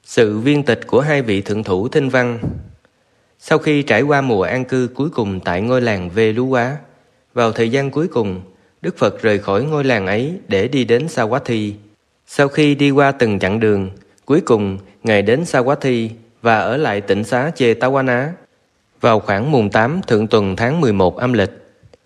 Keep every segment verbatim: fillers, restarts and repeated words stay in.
Sự viên tịch của hai vị thượng thủ Thinh Văn. Sau khi trải qua mùa an cư cuối cùng tại ngôi làng Vê Lú Quá, vào thời gian cuối cùng, Đức Phật rời khỏi ngôi làng ấy để đi đến Savatthi. Sau khi đi qua từng chặng đường, cuối cùng Ngài đến Savatthi và ở lại tịnh xá Chetawana vào khoảng mùng tám thượng tuần tháng mười một âm lịch.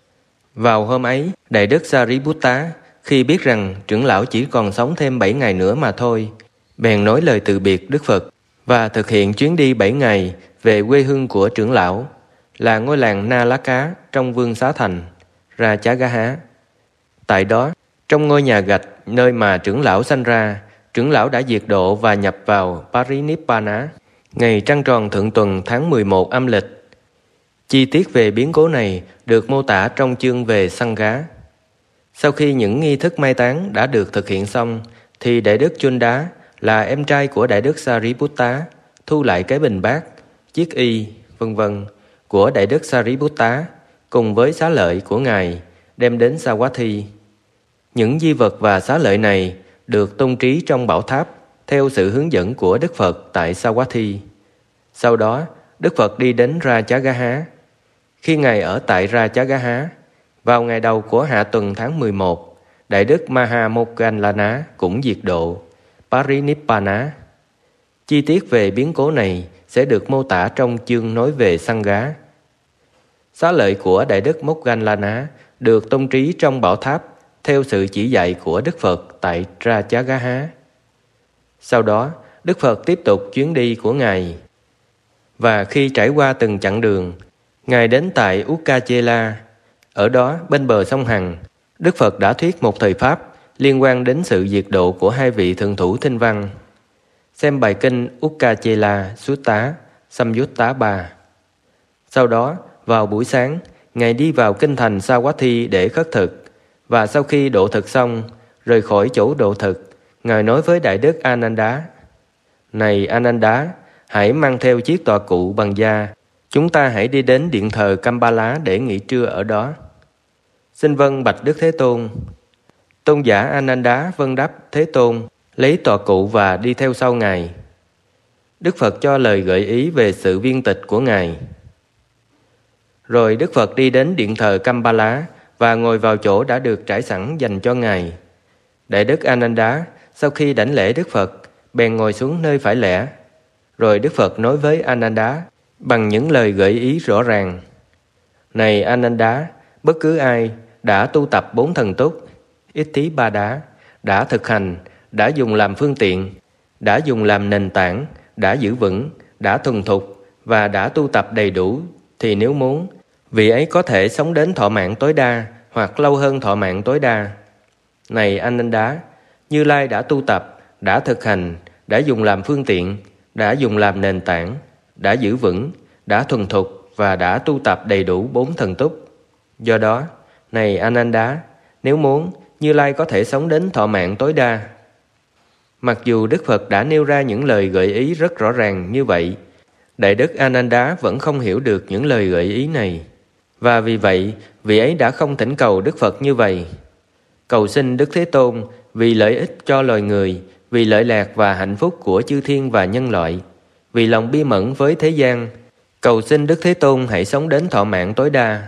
Vào hôm ấy, Đại Đức Sariputta khi biết rằng trưởng lão chỉ còn sống thêm bảy ngày nữa mà thôi, bèn nói lời từ biệt Đức Phật và thực hiện chuyến đi bảy ngày về quê hương của trưởng lão là ngôi làng Na Lá Cá trong Vương Xá Thành, Rajagaha. Tại đó, trong ngôi nhà gạch nơi mà trưởng lão sanh ra, trưởng lão đã diệt độ và nhập vào Parinibbana ngày trăng tròn thượng tuần tháng mười một âm lịch. Chi tiết về biến cố này được mô tả trong chương về Sangha. Sau khi những nghi thức mai táng đã được thực hiện xong, thì Đại Đức Chunda là em trai của Đại Đức Sariputta thu lại cái bình bát, chiếc y, vân vân của Đại Đức Sariputta cùng với xá lợi của Ngài đem đến Savatthi. Những di vật và xá lợi này được tôn trí trong bảo tháp theo sự hướng dẫn của Đức Phật tại Savatthi. Sau đó, Đức Phật đi đến Rajagaha. Khi Ngài ở tại Rajagaha, vào ngày đầu của hạ tuần tháng mười một, Đại Đức Mahamoggallana cũng diệt độ, Parinibbana. Chi tiết về biến cố này sẽ được mô tả trong chương nói về Sangha. Xá lợi của Đại Đức Moggallana được tôn trí trong bảo tháp theo sự chỉ dạy của Đức Phật tại Rajagaha. Sau đó, Đức Phật tiếp tục chuyến đi của Ngài. Và khi trải qua từng chặng đường, Ngài đến tại Ukachela. Ở đó, bên bờ sông Hằng, Đức Phật đã thuyết một thời Pháp liên quan đến sự diệt độ của hai vị thượng thủ Thinh Văn. Xem bài kinh Ukachela Sutta Samyutta ba. Sau đó, vào buổi sáng, Ngài đi vào kinh thành Savatthi để khất thực, và sau khi độ thực xong, rời khỏi chỗ độ thực, Ngài nói với Đại Đức Ananda: Này Ananda, hãy mang theo chiếc tọa cụ bằng da, chúng ta hãy đi đến điện thờ Kambala để nghỉ trưa ở đó. Xin vâng bạch Đức Thế Tôn. Tôn giả Ananda vâng đáp Thế Tôn, lấy tọa cụ và đi theo sau Ngài. Đức Phật cho lời gợi ý về sự viên tịch của Ngài. Rồi Đức Phật đi đến điện thờ Kambala và ngồi vào chỗ đã được trải sẵn dành cho Ngài. Đại Đức Ananda sau khi đảnh lễ Đức Phật bèn ngồi xuống nơi phải lẽ. Rồi Đức Phật nói với Ananda bằng những lời gợi ý rõ ràng: Này Ananda, bất cứ ai đã tu tập bốn thần túc, Iti Ba Đá, đã thực hành, đã dùng làm phương tiện, đã dùng làm nền tảng, đã giữ vững, đã thuần thục và đã tu tập đầy đủ, thì nếu muốn, vị ấy có thể sống đến thọ mạng tối đa hoặc lâu hơn thọ mạng tối đa. Này Ananda, Như Lai đã tu tập, đã thực hành, đã dùng làm phương tiện, đã dùng làm nền tảng, đã giữ vững, đã thuần thục và đã tu tập đầy đủ bốn thần túc. Do đó, này Ananda, nếu muốn, Như Lai có thể sống đến thọ mạng tối đa. Mặc dù Đức Phật đã nêu ra những lời gợi ý rất rõ ràng như vậy, Đại Đức Ananda vẫn không hiểu được những lời gợi ý này. Và vì vậy, vị ấy đã không thỉnh cầu Đức Phật như vậy. Cầu xin Đức Thế Tôn vì lợi ích cho loài người, vì lợi lạc và hạnh phúc của chư thiên và nhân loại, vì lòng bi mẫn với thế gian, cầu xin Đức Thế Tôn hãy sống đến thọ mạng tối đa.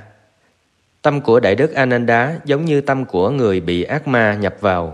Tâm của Đại Đức Ananda giống như tâm của người bị ác ma nhập vào.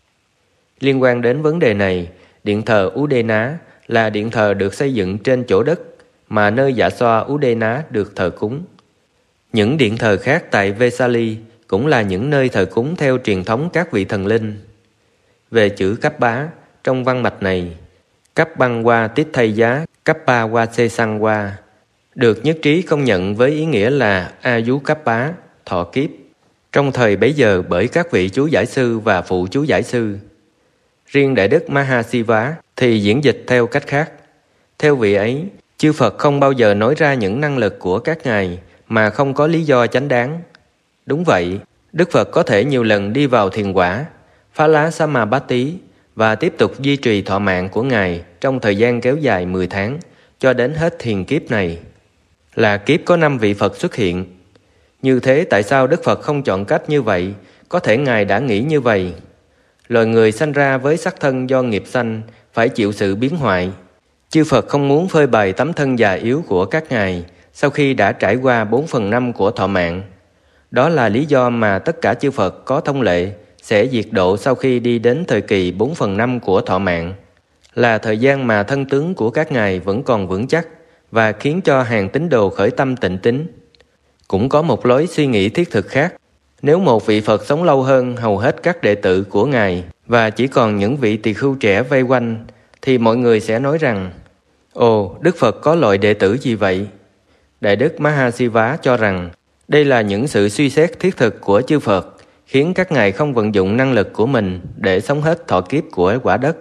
Liên quan đến vấn đề này, điện thờ Udena là điện thờ được xây dựng trên chỗ đất mà nơi Dạ Xoa Udena được thờ cúng. Những điện thờ khác tại Vesali cũng là những nơi thờ cúng theo truyền thống các vị thần linh. Về chữ Cấp Bá, trong văn mạch này, Cấp Băng Qua Tít Thay Giá, Cấp Ba Qua Xê Sang Qua, được nhất trí công nhận với ý nghĩa là A Dú Cấp Bá, thọ kiếp, trong thời bấy giờ bởi các vị chú giải sư và phụ chú giải sư. Riêng Đại Đức Mahasiva thì diễn dịch theo cách khác. Theo vị ấy, chư Phật không bao giờ nói ra những năng lực của các ngài mà không có lý do chánh đáng. Đúng vậy, Đức Phật có thể nhiều lần đi vào thiền quả, phá lá Samabatti và tiếp tục duy trì thọ mạng của Ngài trong thời gian kéo dài mười tháng, cho đến hết thiền kiếp này. Là kiếp có năm vị Phật xuất hiện. Như thế tại sao Đức Phật không chọn cách như vậy? Có thể Ngài đã nghĩ như vậy. Loài người sanh ra với sắc thân do nghiệp sanh, phải chịu sự biến hoại. Chư Phật không muốn phơi bày tấm thân già yếu của các ngài sau khi đã trải qua bốn phần năm của thọ mạng. Đó là lý do mà tất cả chư Phật có thông lệ sẽ diệt độ sau khi đi đến thời kỳ bốn phần năm của thọ mạng, là thời gian mà thân tướng của các ngài vẫn còn vững chắc và khiến cho hàng tín đồ khởi tâm tịnh tín. Cũng có một lối suy nghĩ thiết thực khác. Nếu một vị Phật sống lâu hơn hầu hết các đệ tử của ngài và chỉ còn những vị tỳ khưu trẻ vây quanh, thì mọi người sẽ nói rằng: Ồ, Đức Phật có loại đệ tử gì vậy? Đại đức Mahasiva cho rằng đây là những sự suy xét thiết thực của chư Phật, khiến các ngài không vận dụng năng lực của mình để sống hết thọ kiếp của quả đất.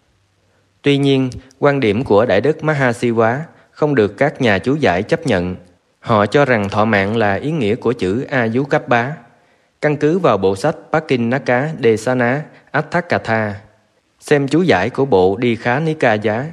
Tuy nhiên, quan điểm của Đại đức Mahasiva không được các nhà chú giải chấp nhận. Họ cho rằng thọ mạng là ý nghĩa của chữ Ayukappá, căn cứ vào bộ sách Pakinaka Desana Atthakatha, xem chú giải của bộ Đi Khá Nikaya.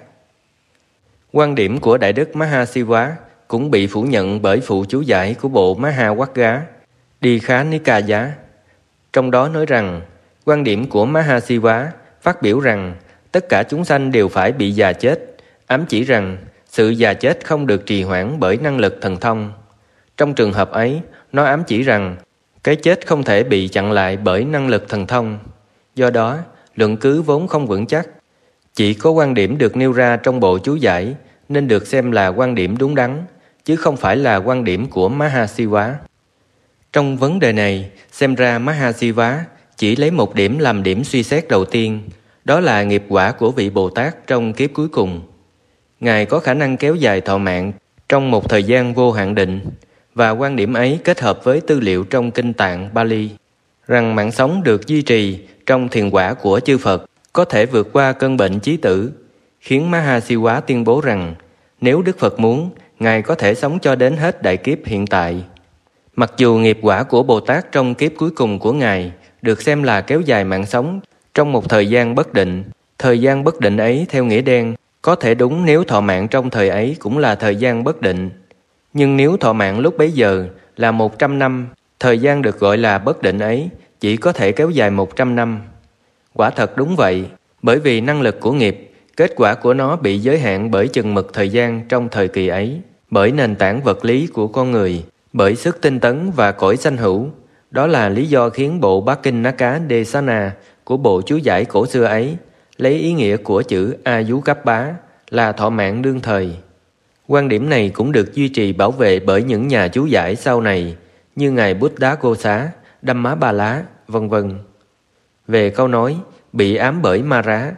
Quan điểm của Đại đức Mahasiva cũng bị phủ nhận bởi phụ chú giải của bộ Mahawagga Đi Khá Nikaya. Trong đó nói rằng, quan điểm của Mahasiva phát biểu rằng tất cả chúng sanh đều phải bị già chết, ám chỉ rằng sự già chết không được trì hoãn bởi năng lực thần thông. Trong trường hợp ấy, nó ám chỉ rằng cái chết không thể bị chặn lại bởi năng lực thần thông. Do đó, luận cứ vốn không vững chắc. Chỉ có quan điểm được nêu ra trong bộ chú giải nên được xem là quan điểm đúng đắn, chứ không phải là quan điểm của Mahasiva. Trong vấn đề này, xem ra Mahasiva chỉ lấy một điểm làm điểm suy xét đầu tiên, đó là nghiệp quả của vị Bồ Tát trong kiếp cuối cùng. Ngài có khả năng kéo dài thọ mạng trong một thời gian vô hạn định, và quan điểm ấy kết hợp với tư liệu trong Kinh Tạng Bali, rằng mạng sống được duy trì trong thiền quả của chư Phật có thể vượt qua cơn bệnh chí tử, khiến Mahasiva tuyên bố rằng nếu Đức Phật muốn, Ngài có thể sống cho đến hết đại kiếp hiện tại. Mặc dù nghiệp quả của Bồ Tát trong kiếp cuối cùng của Ngài được xem là kéo dài mạng sống trong một thời gian bất định, thời gian bất định ấy theo nghĩa đen có thể đúng nếu thọ mạng trong thời ấy cũng là thời gian bất định. Nhưng nếu thọ mạng lúc bấy giờ là một trăm năm, thời gian được gọi là bất định ấy chỉ có thể kéo dài một trăm năm. Quả thật đúng vậy, bởi vì năng lực của nghiệp, kết quả của nó bị giới hạn bởi chừng mực thời gian trong thời kỳ ấy, bởi nền tảng vật lý của con người, bởi sức tinh tấn và cõi sanh hữu. Đó là lý do khiến bộ Pakinaka Desana của bộ chú giải cổ xưa ấy lấy ý nghĩa của chữ Ayukappá là thọ mạng đương thời. Quan điểm này cũng được duy trì bảo vệ bởi những nhà chú giải sau này như Ngài Buddhaghosa, Dhammapala, vân vân. Về câu nói bị ám bởi ma rá.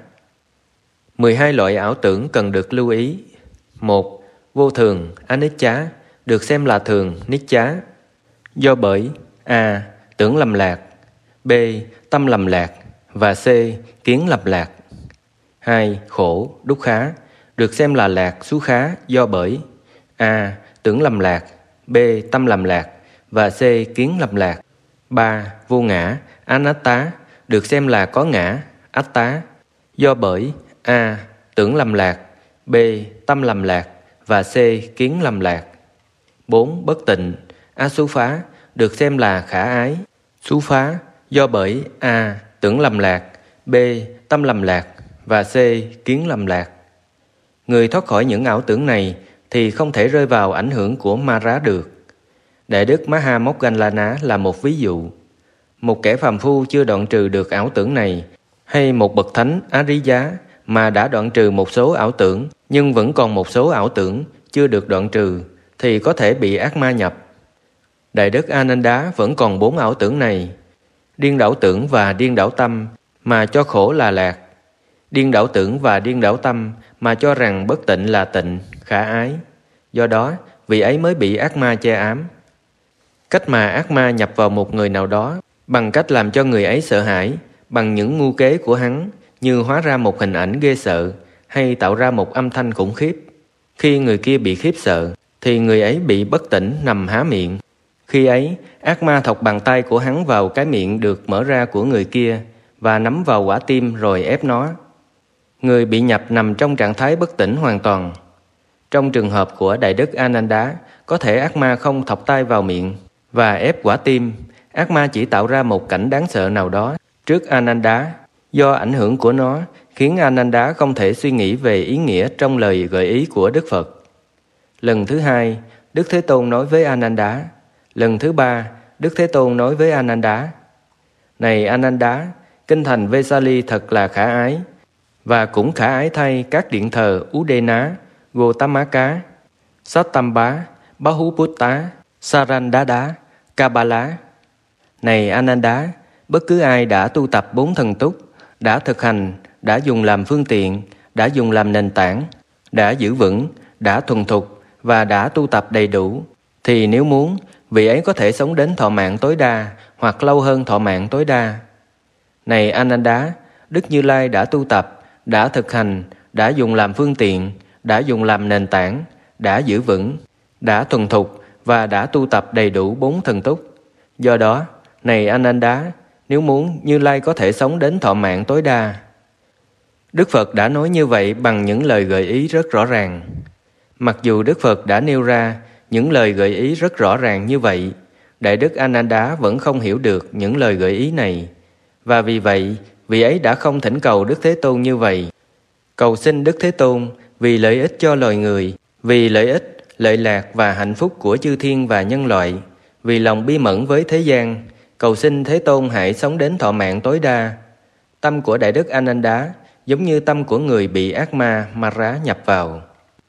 mười hai loại ảo tưởng cần được lưu ý. Một. Vô thường, anicca, được xem là thường, nicca. Do bởi A. Tưởng lầm lạc, B. Tâm lầm lạc và C. Kiến lầm lạc. Hai. Khổ, dukkha, được xem là lạc, xú khá, do bởi A. Tưởng lầm lạc, B. Tâm lầm lạc và C. Kiến lầm lạc. Ba. Vô ngã, anatta, được xem là có ngã, atta, do bởi A. Tưởng lầm lạc, B. Tâm lầm lạc và C. Kiến lầm lạc. Bốn. Bất tịnh, asúphá, được xem là khả ái, xú phá, do bởi A. Tưởng lầm lạc, B. Tâm lầm lạc và C. Kiến lầm lạc. Người thoát khỏi những ảo tưởng này thì không thể rơi vào ảnh hưởng của ma rá được. Đại đức Mahamoggallana là một ví dụ. Một kẻ phàm phu chưa đoạn trừ được ảo tưởng này, hay một bậc thánh Ariya mà đã đoạn trừ một số ảo tưởng nhưng vẫn còn một số ảo tưởng chưa được đoạn trừ thì có thể bị ác ma nhập. Đại đức Ananda vẫn còn bốn ảo tưởng này: điên đảo tưởng và điên đảo tâm mà cho khổ là lạc, điên đảo tưởng và điên đảo tâm mà cho rằng bất tịnh là tịnh, khả ái. Do đó, vị ấy mới bị ác ma che ám. Cách mà ác ma nhập vào một người nào đó bằng cách làm cho người ấy sợ hãi, bằng những mưu kế của hắn như hóa ra một hình ảnh ghê sợ hay tạo ra một âm thanh khủng khiếp. Khi người kia bị khiếp sợ, thì người ấy bị bất tỉnh nằm há miệng. Khi ấy, ác ma thọc bàn tay của hắn vào cái miệng được mở ra của người kia và nắm vào quả tim rồi ép nó. Người bị nhập nằm trong trạng thái bất tỉnh hoàn toàn. Trong trường hợp của Đại đức Ananda, có thể ác ma không thọc tay vào miệng và ép quả tim. Ác ma chỉ tạo ra một cảnh đáng sợ nào đó trước Ananda. Do ảnh hưởng của nó, khiến Ananda không thể suy nghĩ về ý nghĩa trong lời gợi ý của Đức Phật. Lần thứ hai, Đức Thế Tôn nói với Ananda. Lần thứ ba, Đức Thế Tôn nói với Ananda: Này Ananda, kinh thành Vesali thật là khả ái, và cũng khả ái thay các điện thờ Udena, Gotamaka, Sattamba, Bahuputta, Sarandada, Kabbalah. Này Ananda, bất cứ ai đã tu tập bốn thần túc, đã thực hành, đã dùng làm phương tiện, đã dùng làm nền tảng, đã giữ vững, đã thuần thục và đã tu tập đầy đủ, thì nếu muốn, vị ấy có thể sống đến thọ mạng tối đa hoặc lâu hơn thọ mạng tối đa. Này Ananda, Đức Như Lai đã tu tập, đã thực hành, đã dùng làm phương tiện, đã dùng làm nền tảng, đã giữ vững, đã thuần thục và đã tu tập đầy đủ bốn thần túc. Do đó, này Ananda, nếu muốn, Như Lai có thể sống đến thọ mạng tối đa. Đức Phật đã nói như vậy bằng những lời gợi ý rất rõ ràng. Mặc dù Đức Phật đã nêu ra những lời gợi ý rất rõ ràng như vậy, Đại Đức Ananda vẫn không hiểu được những lời gợi ý này, và vì vậy, vị ấy đã không thỉnh cầu Đức Thế Tôn như vậy. Cầu xin Đức Thế Tôn vì lợi ích cho loài người, vì lợi ích, lợi lạc và hạnh phúc của chư thiên và nhân loại, vì lòng bi mẫn với thế gian, cầu xin Thế Tôn hãy sống đến thọ mạng tối đa. Tâm của Đại Đức Ananda giống như tâm của người bị ác ma Mara nhập vào.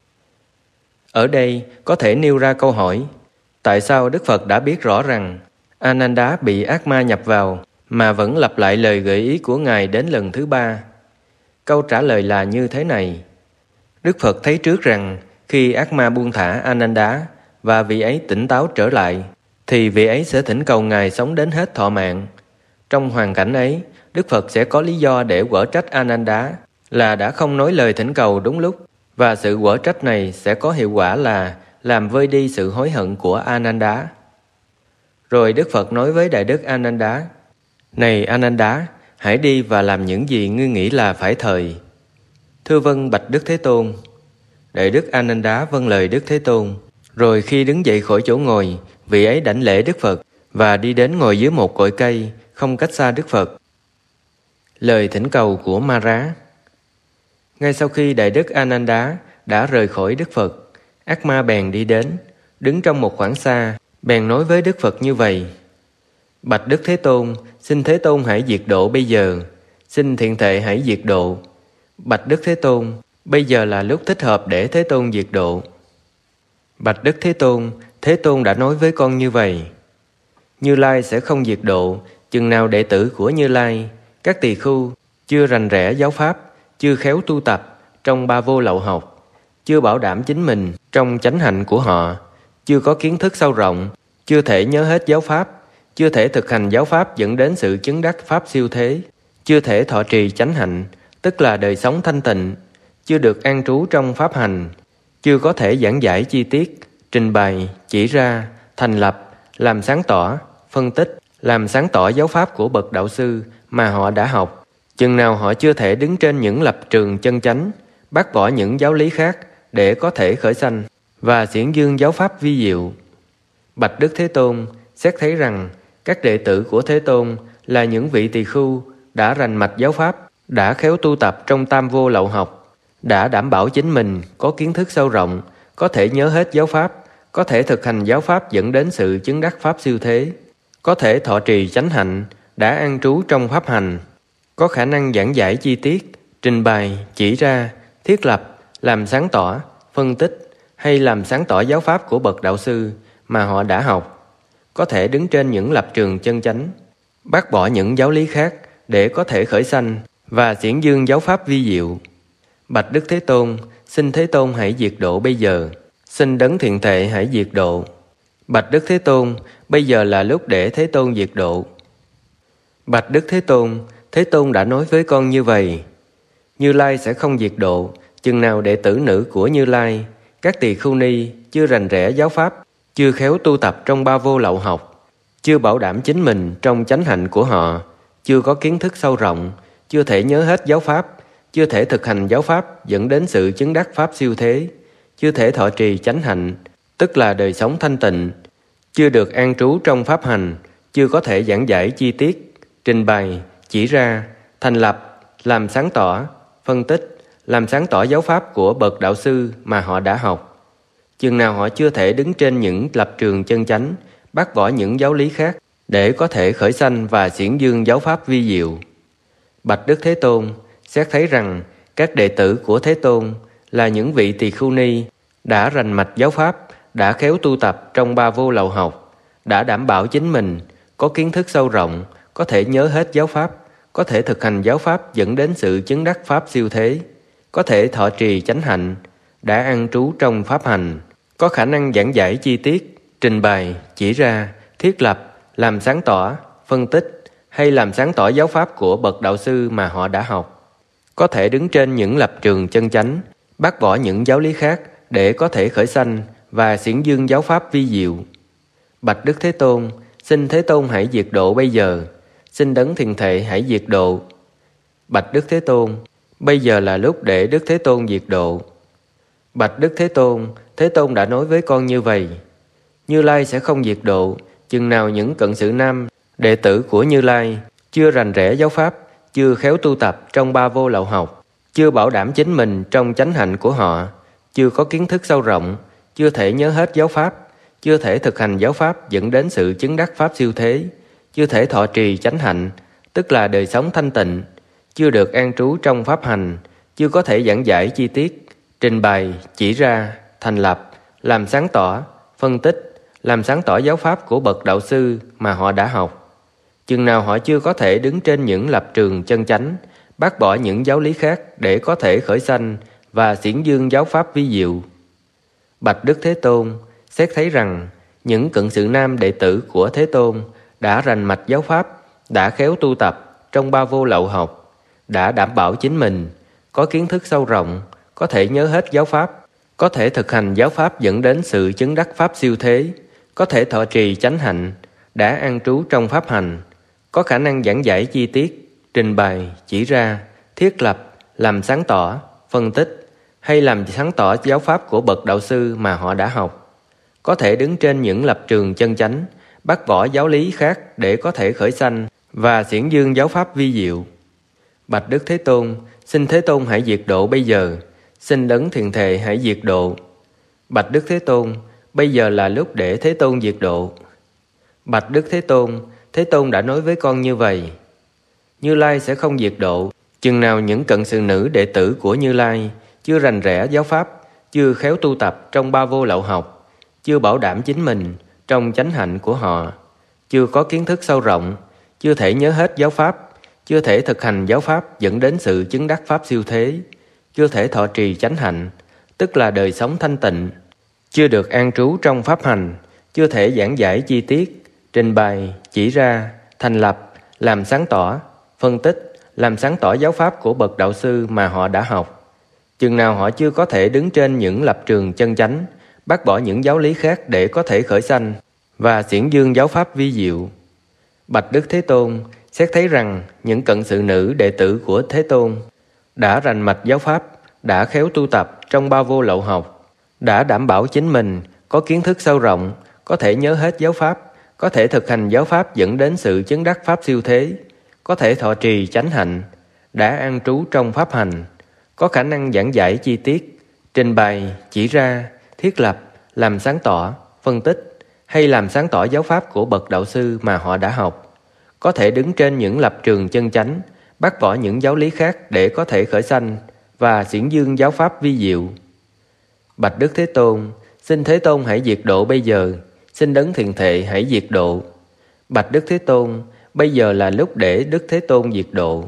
Ở đây có thể nêu ra câu hỏi: tại sao Đức Phật đã biết rõ rằng Ananda bị ác ma nhập vào mà vẫn lặp lại lời gợi ý của Ngài đến lần thứ ba? Câu trả lời là như thế này. Đức Phật thấy trước rằng khi ác ma buông thả Ananda và vị ấy tỉnh táo trở lại, thì vị ấy sẽ thỉnh cầu Ngài sống đến hết thọ mạng. Trong hoàn cảnh ấy, Đức Phật sẽ có lý do để quở trách Ananda là đã không nói lời thỉnh cầu đúng lúc, và sự quở trách này sẽ có hiệu quả là làm vơi đi sự hối hận của Ananda. Rồi Đức Phật nói với Đại Đức Ananda: Này Ananda, hãy đi và làm những gì ngươi nghĩ là phải thời. Thưa vâng bạch Đức Thế Tôn. Đại Đức Ananda vâng lời Đức Thế Tôn. Rồi khi đứng dậy khỏi chỗ ngồi, vị ấy đảnh lễ Đức Phật và đi đến ngồi dưới một cội cây không cách xa Đức Phật. Lời thỉnh cầu của Mara. Ngay sau khi Đại Đức Ananda đã rời khỏi Đức Phật, ác ma bèn đi đến, đứng trong một khoảng xa, bèn nói với Đức Phật như vậy: Bạch Đức Thế Tôn, xin Thế Tôn hãy diệt độ bây giờ, xin thiện thệ hãy diệt độ. Bạch Đức Thế Tôn, bây giờ là lúc thích hợp để Thế Tôn diệt độ. Bạch Đức Thế Tôn, Thế Tôn đã nói với con như vậy: Như Lai sẽ không diệt độ chừng nào đệ tử của Như Lai, các tỳ khưu, chưa rành rẽ giáo pháp, chưa khéo tu tập trong ba vô lậu học, chưa bảo đảm chính mình trong chánh hạnh của họ, chưa có kiến thức sâu rộng, chưa thể nhớ hết giáo pháp, chưa thể thực hành giáo pháp dẫn đến sự chứng đắc pháp siêu thế, chưa thể thọ trì chánh hạnh, tức là đời sống thanh tịnh, chưa được an trú trong pháp hành, chưa có thể giảng giải chi tiết, trình bày, chỉ ra, thành lập, làm sáng tỏ, phân tích, làm sáng tỏ giáo pháp của bậc đạo sư mà họ đã học, chừng nào họ chưa thể đứng trên những lập trường chân chánh, bác bỏ những giáo lý khác để có thể khởi sanh và xiển dương giáo pháp vi diệu. Bạch Đức Thế Tôn, xét thấy rằng các đệ tử của Thế Tôn là những vị tỳ khưu đã rành mạch giáo pháp, đã khéo tu tập trong tam vô lậu học, đã đảm bảo chính mình có kiến thức sâu rộng, có thể nhớ hết giáo pháp, có thể thực hành giáo pháp dẫn đến sự chứng đắc pháp siêu thế, có thể thọ trì chánh hạnh, đã an trú trong pháp hành, có khả năng giảng giải chi tiết, trình bày, chỉ ra, thiết lập, làm sáng tỏ, phân tích hay làm sáng tỏ giáo pháp của bậc đạo sư mà họ đã học, có thể đứng trên những lập trường chân chánh, bác bỏ những giáo lý khác để có thể khởi sanh và xiển dương giáo pháp vi diệu. Bạch Đức Thế Tôn, xin Thế Tôn hãy diệt độ bây giờ, xin Đấng Thiện Thệ hãy diệt độ. Bạch Đức Thế Tôn, bây giờ là lúc để Thế Tôn diệt độ. Bạch Đức Thế Tôn, Thế Tôn đã nói với con như vậy: Như Lai sẽ không diệt độ chừng nào đệ tử nữ của Như Lai, các tỳ khưu ni chưa rành rẽ giáo pháp, chưa khéo tu tập trong ba vô lậu học, chưa bảo đảm chính mình trong chánh hạnh của họ, chưa có kiến thức sâu rộng, chưa thể nhớ hết giáo pháp, chưa thể thực hành giáo pháp dẫn đến sự chứng đắc pháp siêu thế, chưa thể thọ trì chánh hạnh, tức là đời sống thanh tịnh, chưa được an trú trong pháp hành, chưa có thể giảng giải chi tiết, trình bày, chỉ ra, thành lập, làm sáng tỏ, phân tích, làm sáng tỏ giáo pháp của bậc đạo sư mà họ đã học. Chừng nào họ chưa thể đứng trên những lập trường chân chánh, bác bỏ những giáo lý khác để có thể khởi sanh và xiển dương giáo pháp vi diệu. Bạch Đức Thế Tôn, xét thấy rằng các đệ tử của Thế Tôn là những vị tỳ khưu ni đã rành mạch giáo pháp, đã khéo tu tập trong ba vô lậu học, đã đảm bảo chính mình có kiến thức sâu rộng, có thể nhớ hết giáo pháp, có thể thực hành giáo pháp dẫn đến sự chứng đắc pháp siêu thế, có thể thọ trì chánh hạnh, đã an trú trong pháp hành, có khả năng giảng giải chi tiết, trình bày, chỉ ra, thiết lập, làm sáng tỏ, phân tích hay làm sáng tỏ giáo pháp của bậc đạo sư mà họ đã học, có thể đứng trên những lập trường chân chánh, bác bỏ những giáo lý khác để có thể khởi sanh và xiển dương giáo pháp vi diệu. Bạch Đức Thế Tôn, xin Thế Tôn hãy diệt độ bây giờ, xin Đấng Thiền Thệ hãy diệt độ. Bạch Đức Thế Tôn, bây giờ là lúc để Đức Thế Tôn diệt độ. Bạch Đức Thế Tôn, Thế Tôn đã nói với con như vậy: Như Lai sẽ không diệt độ, chừng nào những cận sự nam, đệ tử của Như Lai, chưa rành rẽ giáo pháp, chưa khéo tu tập trong ba vô lậu học, chưa bảo đảm chính mình trong chánh hạnh của họ, chưa có kiến thức sâu rộng, chưa thể nhớ hết giáo pháp, chưa thể thực hành giáo pháp dẫn đến sự chứng đắc pháp siêu thế, chưa thể thọ trì chánh hạnh, tức là đời sống thanh tịnh, chưa được an trú trong pháp hành, chưa có thể giảng giải chi tiết, trình bày, chỉ ra, thành lập, làm sáng tỏ, phân tích, làm sáng tỏ giáo pháp của bậc đạo sư mà họ đã học. Chừng nào họ chưa có thể đứng trên những lập trường chân chánh, bác bỏ những giáo lý khác để có thể khởi sanh và xiển dương giáo pháp vi diệu. Bạch Đức Thế Tôn, xét thấy rằng những cận sự nam đệ tử của Thế Tôn đã rành mạch giáo pháp, đã khéo tu tập trong ba vô lậu học, đã đảm bảo chính mình có kiến thức sâu rộng, có thể nhớ hết giáo pháp, có thể thực hành giáo pháp dẫn đến sự chứng đắc pháp siêu thế, có thể thọ trì chánh hạnh, đã an trú trong pháp hành, có khả năng giảng giải chi tiết, trình bày, chỉ ra, thiết lập, làm sáng tỏ, phân tích hay làm sáng tỏ giáo pháp của bậc đạo sư mà họ đã học, có thể đứng trên những lập trường chân chánh, bác bỏ giáo lý khác để có thể khởi sanh và xiển dương giáo pháp vi diệu. Bạch Đức Thế Tôn, xin Thế Tôn hãy diệt độ bây giờ, xin Đấng Thiền Thệ hãy diệt độ. Bạch Đức Thế Tôn, bây giờ là lúc để Thế Tôn diệt độ. Bạch Đức Thế Tôn, Thế Tôn đã nói với con như vậy: Như Lai sẽ không diệt độ, chừng nào những cận sự nữ đệ tử của Như Lai chưa rành rẽ giáo pháp, chưa khéo tu tập trong ba vô lậu học, chưa bảo đảm chính mình trong chánh hạnh của họ, chưa có kiến thức sâu rộng, chưa thể nhớ hết giáo pháp, chưa thể thực hành giáo pháp dẫn đến sự chứng đắc pháp siêu thế, chưa thể thọ trì chánh hạnh, tức là đời sống thanh tịnh, chưa được an trú trong pháp hành, chưa thể giảng giải chi tiết, trình bày, chỉ ra, thành lập, làm sáng tỏ, phân tích, làm sáng tỏ giáo pháp của bậc đạo sư mà họ đã học. Chừng nào họ chưa có thể đứng trên những lập trường chân chánh, bác bỏ những giáo lý khác để có thể khởi sanh và xiển dương giáo pháp vi diệu. Bạch Đức Thế Tôn, xét thấy rằng những cận sự nữ đệ tử của Thế Tôn đã rành mạch giáo pháp, đã khéo tu tập trong ba vô lậu học, đã đảm bảo chính mình có kiến thức sâu rộng, có thể nhớ hết giáo pháp, có thể thực hành giáo pháp dẫn đến sự chứng đắc pháp siêu thế, có thể thọ trì chánh hạnh, đã an trú trong pháp hành, có khả năng giảng giải chi tiết, trình bày, chỉ ra, thiết lập, làm sáng tỏ, phân tích hay làm sáng tỏ giáo pháp của bậc đạo sư mà họ đã học, có thể đứng trên những lập trường chân chánh, bác bỏ những giáo lý khác để có thể khởi sanh và xiển dương giáo pháp vi diệu. Bạch Đức Thế Tôn, xin Thế Tôn hãy diệt độ bây giờ, xin Đấng Thiền Thệ hãy diệt độ. Bạch Đức Thế Tôn, bây giờ là lúc để Đức Thế Tôn diệt độ.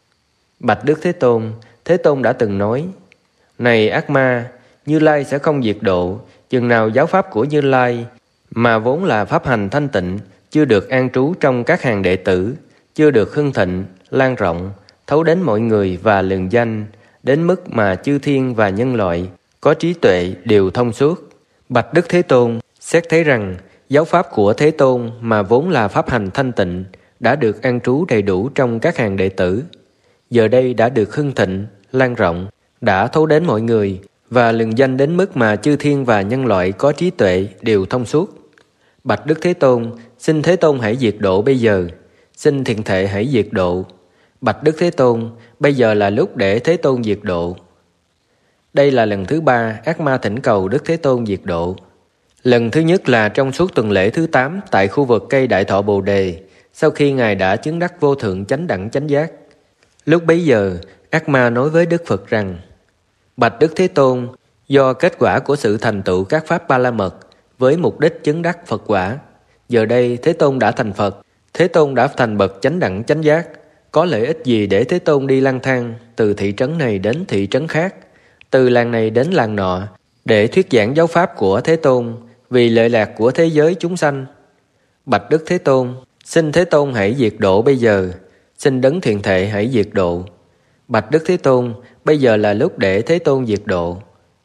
Bạch Đức Thế Tôn, Thế Tôn đã từng nói: Này ác ma, Như Lai sẽ không diệt độ, chừng nào giáo pháp của Như Lai mà vốn là pháp hành thanh tịnh chưa được an trú trong các hàng đệ tử, chưa được hưng thịnh, lan rộng, thấu đến mọi người và lừng danh, đến mức mà chư thiên và nhân loại có trí tuệ đều thông suốt. Bạch Đức Thế Tôn, xét thấy rằng giáo pháp của Thế Tôn mà vốn là pháp hành thanh tịnh đã được an trú đầy đủ trong các hàng đệ tử, giờ đây đã được hưng thịnh, lan rộng, đã thấu đến mọi người và lừng danh đến mức mà chư thiên và nhân loại có trí tuệ đều thông suốt. Bạch Đức Thế Tôn, xin Thế Tôn hãy diệt độ bây giờ, xin Thiền Thệ hãy diệt độ. Bạch Đức Thế Tôn, bây giờ là lúc để Thế Tôn diệt độ. Đây là lần thứ ba ác ma thỉnh cầu Đức Thế Tôn diệt độ. Lần thứ nhất là trong suốt tuần lễ thứ tám tại khu vực cây Đại Thọ Bồ Đề, sau khi Ngài đã chứng đắc vô thượng chánh đẳng chánh giác. Lúc bấy giờ, ác ma nói với Đức Phật rằng: Bạch Đức Thế Tôn, do kết quả của sự thành tựu các pháp ba la mật với mục đích chứng đắc Phật quả, giờ đây Thế Tôn đã thành Phật, Thế Tôn đã thành bậc chánh đẳng chánh giác, có lợi ích gì để Thế Tôn đi lang thang từ thị trấn này đến thị trấn khác, từ làng này đến làng nọ, để thuyết giảng giáo pháp của Thế Tôn vì lợi lạc của thế giới chúng sanh? Bạch Đức Thế Tôn, xin Thế Tôn hãy diệt độ bây giờ, xin Đấng Thiện Thệ hãy diệt độ. Bạch Đức Thế Tôn, bây giờ là lúc để Thế Tôn diệt độ.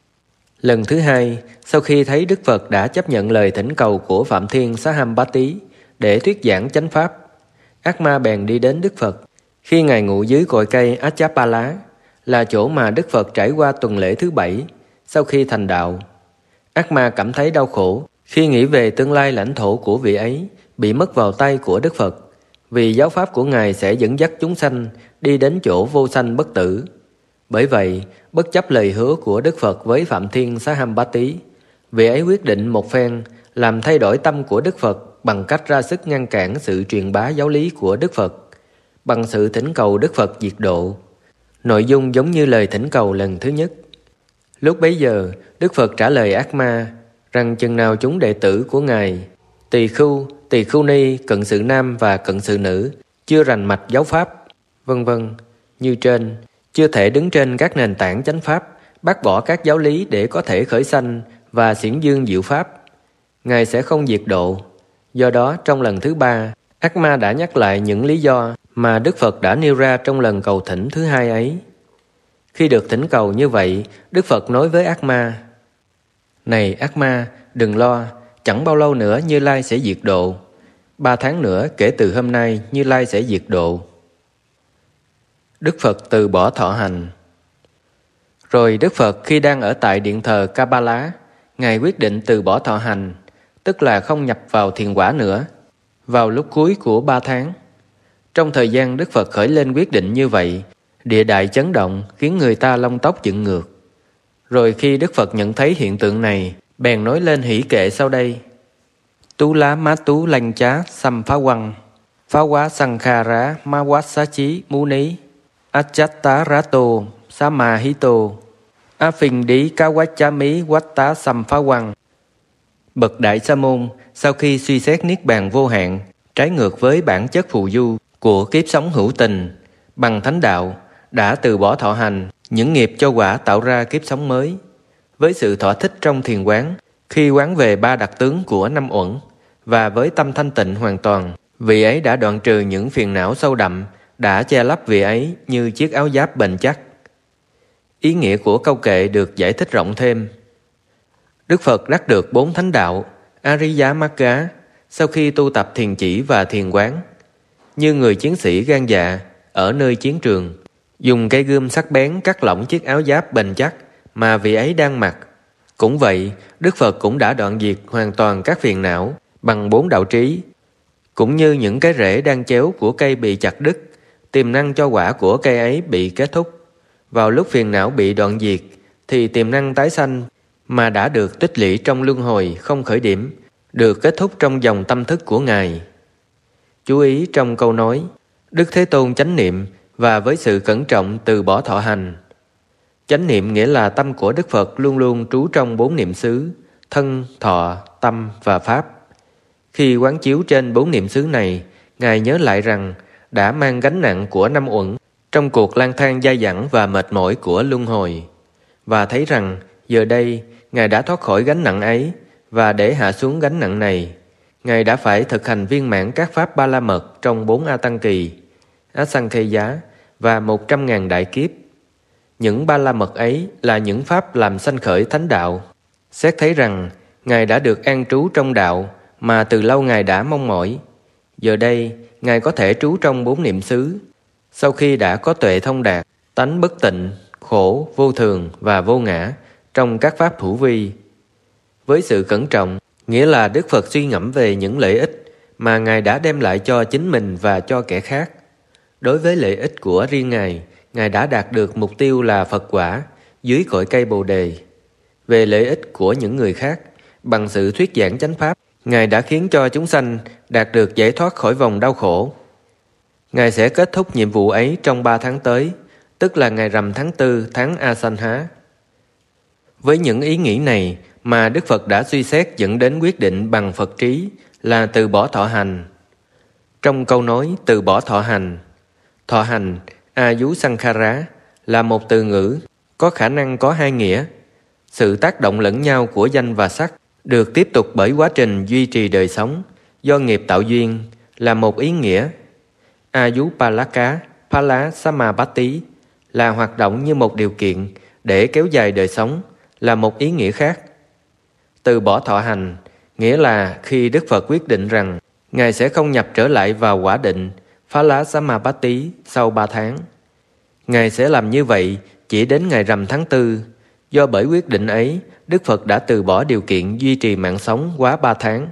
Lần thứ hai, sau khi thấy Đức Phật đã chấp nhận lời thỉnh cầu của Phạm Thiên Xá Hăm Bá Tý để thuyết giảng chánh pháp, ác ma bèn đi đến Đức Phật. Khi Ngài ngủ dưới cội cây Achapala, là chỗ mà Đức Phật trải qua tuần lễ thứ bảy sau khi thành đạo, ác ma cảm thấy đau khổ khi nghĩ về tương lai lãnh thổ của vị ấy bị mất vào tay của Đức Phật, vì giáo pháp của Ngài sẽ dẫn dắt chúng sanh đi đến chỗ vô sanh bất tử. Bởi vậy, bất chấp lời hứa của Đức Phật với Phạm Thiên Xá Hăm Bá Tý, vị ấy quyết định một phen làm thay đổi tâm của Đức Phật bằng cách ra sức ngăn cản sự truyền bá giáo lý của Đức Phật, bằng sự thỉnh cầu Đức Phật diệt độ. Nội dung giống như lời thỉnh cầu lần thứ nhất. Lúc bấy giờ, Đức Phật trả lời ác ma rằng chừng nào chúng đệ tử của Ngài, tỳ khưu, tỳ khưu ni, cận sự nam và cận sự nữ, chưa rành mạch giáo pháp, vân vân như trên, chưa thể đứng trên các nền tảng chánh pháp, bác bỏ các giáo lý để có thể khởi sanh và xiển dương diệu pháp, Ngài sẽ không diệt độ. Do đó, trong lần thứ ba, ác ma đã nhắc lại những lý do mà Đức Phật đã nêu ra trong lần cầu thỉnh thứ hai ấy. Khi được thỉnh cầu như vậy, Đức Phật nói với ác ma: Này ác ma, đừng lo, chẳng bao lâu nữa Như Lai sẽ diệt độ. Ba tháng nữa kể từ hôm nay Như Lai sẽ diệt độ. Đức Phật từ bỏ thọ hành. Rồi Đức Phật khi đang ở tại điện thờ Kabbalah, Ngài quyết định từ bỏ thọ hành, tức là không nhập vào thiền quả nữa, vào lúc cuối của ba tháng. Trong thời gian Đức Phật khởi lên quyết định như vậy, địa đại chấn động khiến người ta lông tóc dựng ngược. Rồi khi Đức Phật nhận thấy hiện tượng này, bèn nói lên hỷ kệ sau đây: Tú lá má tú lanh chá xăm phá quăng, phá quá sang kha rá ma quá xá chí mú ní, achatta rá tô xá ma hí tô, a phình đí cá quách chá mí quách tá xăm phá quăng. Bậc Đại Sa Môn sau khi suy xét niết bàn vô hạn, trái ngược với bản chất phù du của kiếp sống hữu tình, bằng thánh đạo đã từ bỏ thọ hành, những nghiệp cho quả tạo ra kiếp sống mới. Với sự thỏa thích trong thiền quán, khi quán về ba đặc tướng của năm uẩn, và với tâm thanh tịnh hoàn toàn, vị ấy đã đoạn trừ những phiền não sâu đậm đã che lấp vị ấy như chiếc áo giáp bền chắc. Ý nghĩa của câu kệ được giải thích rộng thêm. Đức Phật đắc được bốn thánh đạo Ariya Magga sau khi tu tập thiền chỉ và thiền quán, như người chiến sĩ gan dạ ở nơi chiến trường, dùng cây gươm sắc bén cắt lỏng chiếc áo giáp bền chắc mà vị ấy đang mặc. Cũng vậy, Đức Phật cũng đã đoạn diệt hoàn toàn các phiền não bằng bốn đạo trí, cũng như những cái rễ đang chéo của cây bị chặt đứt, tiềm năng cho quả của cây ấy bị kết thúc. Vào lúc phiền não bị đoạn diệt, thì tiềm năng tái sanh mà đã được tích lũy trong luân hồi không khởi điểm, được kết thúc trong dòng tâm thức của Ngài. Chú ý trong câu nói Đức Thế Tôn chánh niệm và với sự cẩn trọng từ bỏ thọ hành. Chánh niệm nghĩa là tâm của Đức Phật luôn luôn trú trong bốn niệm xứ: thân, thọ, tâm và pháp. Khi quán chiếu trên bốn niệm xứ này, Ngài nhớ lại rằng đã mang gánh nặng của năm uẩn trong cuộc lang thang dai dẳng và mệt mỏi của luân hồi, và thấy rằng giờ đây Ngài đã thoát khỏi gánh nặng ấy, và để hạ xuống gánh nặng này, Ngài đã phải thực hành viên mãn các pháp ba la mật trong bốn A Tăng Kỳ, Asankheya và một trăm ngàn đại kiếp. Những ba la mật ấy là những pháp làm sanh khởi thánh đạo. Xét thấy rằng Ngài đã được an trú trong đạo mà từ lâu Ngài đã mong mỏi. Giờ đây, Ngài có thể trú trong bốn niệm xứ. Sau khi đã có tuệ thông đạt, tánh bất tịnh, khổ, vô thường và vô ngã trong các pháp hữu vi. Với sự cẩn trọng, nghĩa là Đức Phật suy ngẫm về những lợi ích mà Ngài đã đem lại cho chính mình và cho kẻ khác. Đối với lợi ích của riêng Ngài, Ngài đã đạt được mục tiêu là Phật quả dưới cội cây Bồ Đề. Về lợi ích của những người khác, bằng sự thuyết giảng chánh pháp, Ngài đã khiến cho chúng sanh đạt được giải thoát khỏi vòng đau khổ. Ngài sẽ kết thúc nhiệm vụ ấy trong ba tháng tới, tức là ngày rằm tháng tư tháng A-sanh-há. Với những ý nghĩ này mà Đức Phật đã suy xét dẫn đến quyết định bằng Phật trí là từ bỏ thọ hành. Trong câu nói từ bỏ thọ hành, thọ hành Ayusankhara là một từ ngữ có khả năng có hai nghĩa. Sự tác động lẫn nhau của danh và sắc được tiếp tục bởi quá trình duy trì đời sống do nghiệp tạo duyên là một ý nghĩa. Ayupalaka Phala Samapatti là hoạt động như một điều kiện để kéo dài đời sống là một ý nghĩa khác. Từ bỏ thọ hành nghĩa là khi Đức Phật quyết định rằng Ngài sẽ không nhập trở lại vào quả định Phala Samapatti sau ba tháng. Ngài sẽ làm như vậy chỉ đến ngày rằm tháng tư. Do bởi quyết định ấy, Đức Phật đã từ bỏ điều kiện duy trì mạng sống quá ba tháng.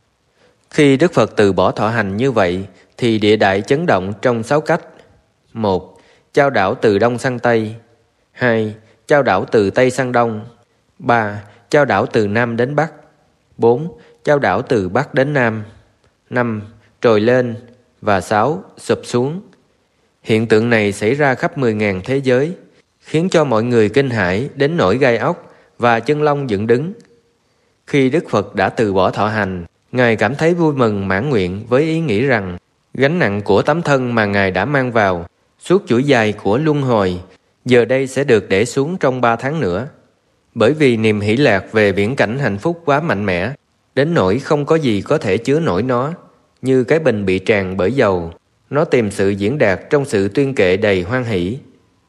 Khi Đức Phật từ bỏ thọ hành như vậy, thì địa đại chấn động trong sáu cách. Một. Chao đảo từ đông sang tây. Hai. Chao đảo từ tây sang đông. Ba. Chao đảo từ nam đến bắc. Bốn. Chao đảo từ bắc đến nam. Năm. Trồi lên. Và sáu. Sụp xuống. Hiện tượng này xảy ra khắp mười nghìn thế giới, khiến cho mọi người kinh hãi đến nỗi gai ốc và chân lông dựng đứng. Khi Đức Phật đã từ bỏ thọ hành, Ngài cảm thấy vui mừng mãn nguyện với ý nghĩ rằng gánh nặng của tấm thân mà Ngài đã mang vào suốt chuỗi dài của luân hồi giờ đây sẽ được để xuống trong ba tháng nữa. Bởi vì niềm hỷ lạc về viễn cảnh hạnh phúc quá mạnh mẽ, đến nỗi không có gì có thể chứa nổi nó, như cái bình bị tràn bởi dầu. Nó tìm sự diễn đạt trong sự tuyên kệ đầy hoan hỷ.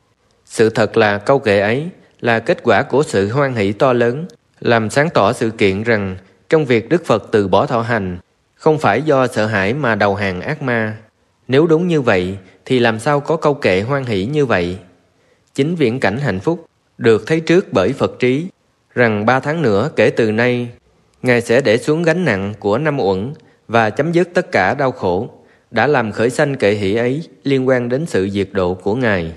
Sự thật là câu kệ ấy là kết quả của sự hoan hỷ to lớn, làm sáng tỏ sự kiện rằng trong việc Đức Phật từ bỏ thọ hành không phải do sợ hãi mà đầu hàng ác ma. Nếu đúng như vậy thì làm sao có câu kệ hoan hỷ như vậy? Chính viễn cảnh hạnh phúc được thấy trước bởi Phật trí rằng ba tháng nữa kể từ nay Ngài sẽ để xuống gánh nặng của năm uẩn và chấm dứt tất cả đau khổ, đã làm khởi sanh kệ hỷ ấy liên quan đến sự diệt độ của Ngài.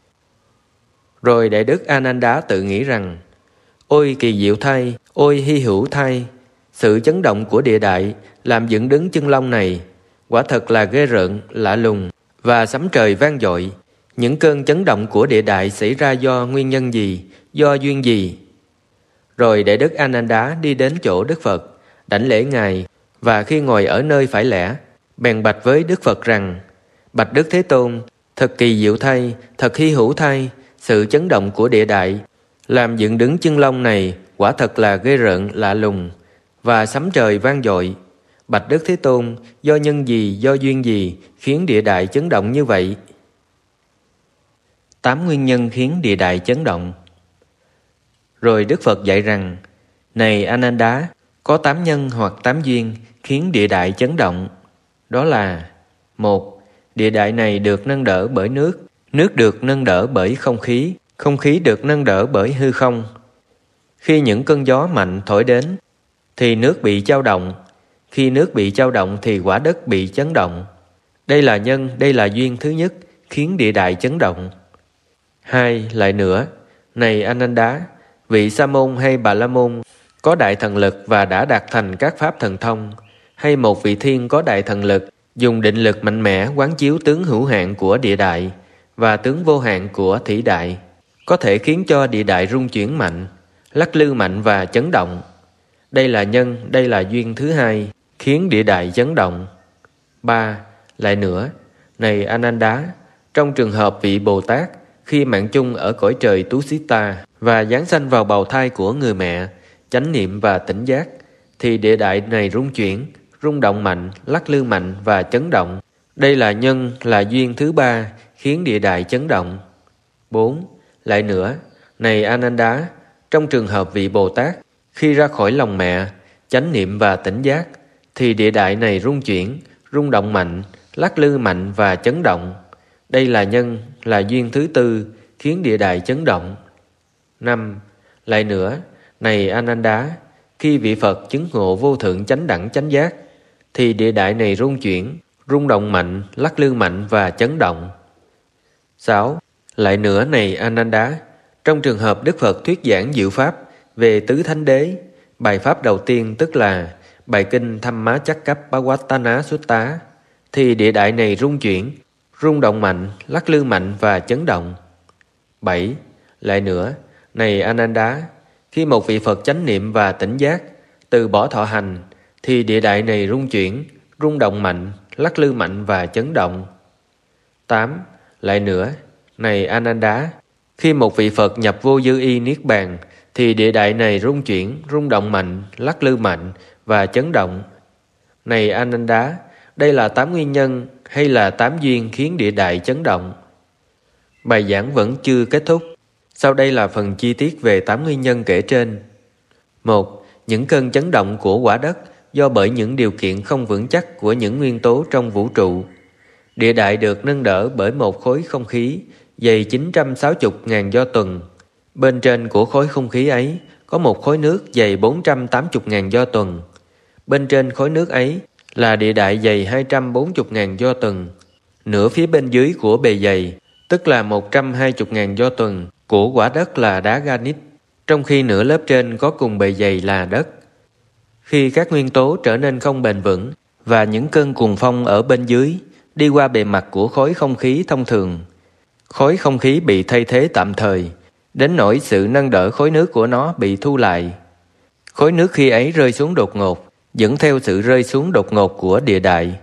Rồi Đại Đức A-nan-đá tự nghĩ rằng: ôi kỳ diệu thay, ôi hy hữu thay, sự chấn động của địa đại làm dựng đứng chân lông này quả thật là ghê rợn, lạ lùng và sấm trời vang dội. Những cơn chấn động của địa đại xảy ra do nguyên nhân gì, do duyên gì? Rồi Đại Đức A-nan-đá đi đến chỗ Đức Phật, đảnh lễ Ngài, và khi ngồi ở nơi phải lẽ, bèn bạch với Đức Phật rằng: bạch Đức Thế Tôn, thật kỳ diệu thay, thật hy hữu thay, sự chấn động của địa đại làm dựng đứng chân lông này quả thật là ghê rợn, lạ lùng và sấm trời vang dội. Bạch Đức Thế Tôn, do nhân gì, do duyên gì khiến địa đại chấn động như vậy? Tám nguyên nhân khiến địa đại chấn động. Rồi Đức Phật dạy rằng: này A-nan-đá, có tám nhân hoặc tám duyên khiến địa đại chấn động. Đó là: một. Địa đại này được nâng đỡ bởi nước, nước được nâng đỡ bởi không khí, không khí được nâng đỡ bởi hư không. Khi những cơn gió mạnh thổi đến thì nước bị dao động, khi nước bị dao động thì quả đất bị chấn động. Đây là nhân, đây là duyên thứ nhất khiến địa đại chấn động. Hai. Lại nữa, này A-nan-đá, vị Sa môn hay Bà la môn có đại thần lực và đã đạt thành các pháp thần thông, hay một vị thiên có đại thần lực dùng định lực mạnh mẽ quán chiếu tướng hữu hạn của địa đại và tướng vô hạn của thủy đại, có thể khiến cho địa đại rung chuyển mạnh, lắc lư mạnh và chấn động. Đây là nhân, đây là duyên thứ hai khiến địa đại chấn động. Ba. Lại nữa, này A-nan-đá, trong trường hợp vị Bồ Tát khi mạng chung ở cõi trời Tú-xí-ta và giáng sanh vào bào thai của người mẹ, chánh niệm và tỉnh giác, thì địa đại này rung chuyển, rung động mạnh, lắc lư mạnh và chấn động. Đây là nhân, là duyên thứ ba khiến địa đại chấn động. Bốn. Lại nữa, này A-nan-đá, trong trường hợp vị Bồ Tát khi ra khỏi lòng mẹ, chánh niệm và tỉnh giác, thì địa đại này rung chuyển, rung động mạnh, lắc lư mạnh và chấn động. Đây là nhân, là duyên thứ tư khiến địa đại chấn động. Năm. Lại nữa, này A-nan-đá, khi vị Phật chứng ngộ vô thượng chánh đẳng chánh giác, thì địa đại này rung chuyển, rung động mạnh, lắc lư mạnh và chấn động. sáu. Lại nữa này Ananda, trong trường hợp Đức Phật thuyết giảng diệu pháp về tứ thánh đế, bài pháp đầu tiên tức là bài kinh Thamma Chakkappawattana Sutta, thì địa đại này rung chuyển, rung động mạnh, lắc lư mạnh và chấn động. bảy. Lại nữa, này Ananda, khi một vị Phật chánh niệm và tỉnh giác, từ bỏ thọ hành, thì địa đại này rung chuyển, rung động mạnh, lắc lư mạnh và chấn động. tám. Lại nữa, này Ananda, khi một vị Phật nhập vô dư y niết bàn, thì địa đại này rung chuyển, rung động mạnh, lắc lư mạnh và chấn động. Này Ananda, đây là tám nguyên nhân hay là tám duyên khiến địa đại chấn động? Bài giảng vẫn chưa kết thúc. Sau đây là phần chi tiết về tám nguyên nhân kể trên. một. Những cơn chấn động của quả đất do bởi những điều kiện không vững chắc của những nguyên tố trong vũ trụ. Địa đại được nâng đỡ bởi một khối không khí dày chín trăm sáu mươi nghìn do tuần. Bên trên của khối không khí ấy có một khối nước dày bốn trăm tám mươi nghìn do tuần. Bên trên khối nước ấy là địa đại dày hai trăm bốn mươi nghìn do tuần. Nửa phía bên dưới của bề dày, tức là một trăm hai mươi nghìn do tuần, của quả đất là đá granite, trong khi nửa lớp trên có cùng bề dày là đất. Khi các nguyên tố trở nên không bền vững và những cơn cuồng phong ở bên dưới đi qua bề mặt của khối không khí thông thường, khối không khí bị thay thế tạm thời, đến nỗi sự nâng đỡ khối nước của nó bị thu lại. Khối nước khi ấy rơi xuống đột ngột, dẫn theo sự rơi xuống đột ngột của địa đại.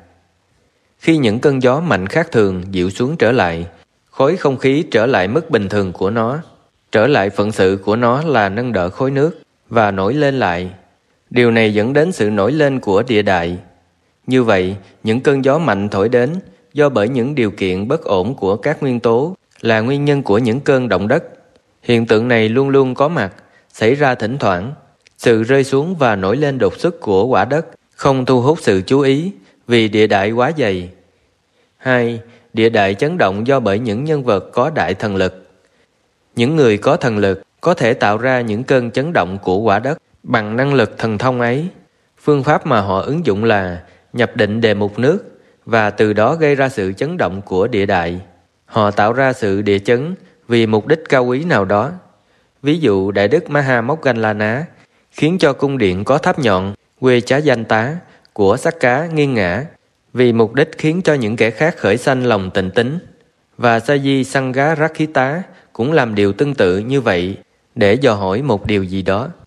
Khi những cơn gió mạnh khác thường dịu xuống trở lại, khối không khí trở lại mức bình thường của nó, trở lại phận sự của nó là nâng đỡ khối nước và nổi lên lại. Điều này dẫn đến sự nổi lên của địa đại. Như vậy, những cơn gió mạnh thổi đến do bởi những điều kiện bất ổn của các nguyên tố là nguyên nhân của những cơn động đất. Hiện tượng này luôn luôn có mặt, xảy ra thỉnh thoảng. Sự rơi xuống và nổi lên đột xuất của quả đất không thu hút sự chú ý vì địa đại quá dày. hai. Địa đại chấn động do bởi những nhân vật có đại thần lực. Những người có thần lực có thể tạo ra những cơn chấn động của quả đất bằng năng lực thần thông ấy. Phương pháp mà họ ứng dụng là nhập định đề mục nước và từ đó gây ra sự chấn động của địa đại. Họ tạo ra sự địa chấn vì mục đích cao quý nào đó. Ví dụ Đại đức Maha Moggallana khiến cho cung điện có tháp nhọn quê chá danh tá của Sắc Cá nghiêng ngã vì mục đích khiến cho những kẻ khác khởi sanh lòng tịnh tín. Và Saji Sangha Rakhita cũng làm điều tương tự như vậy để dò hỏi một điều gì đó.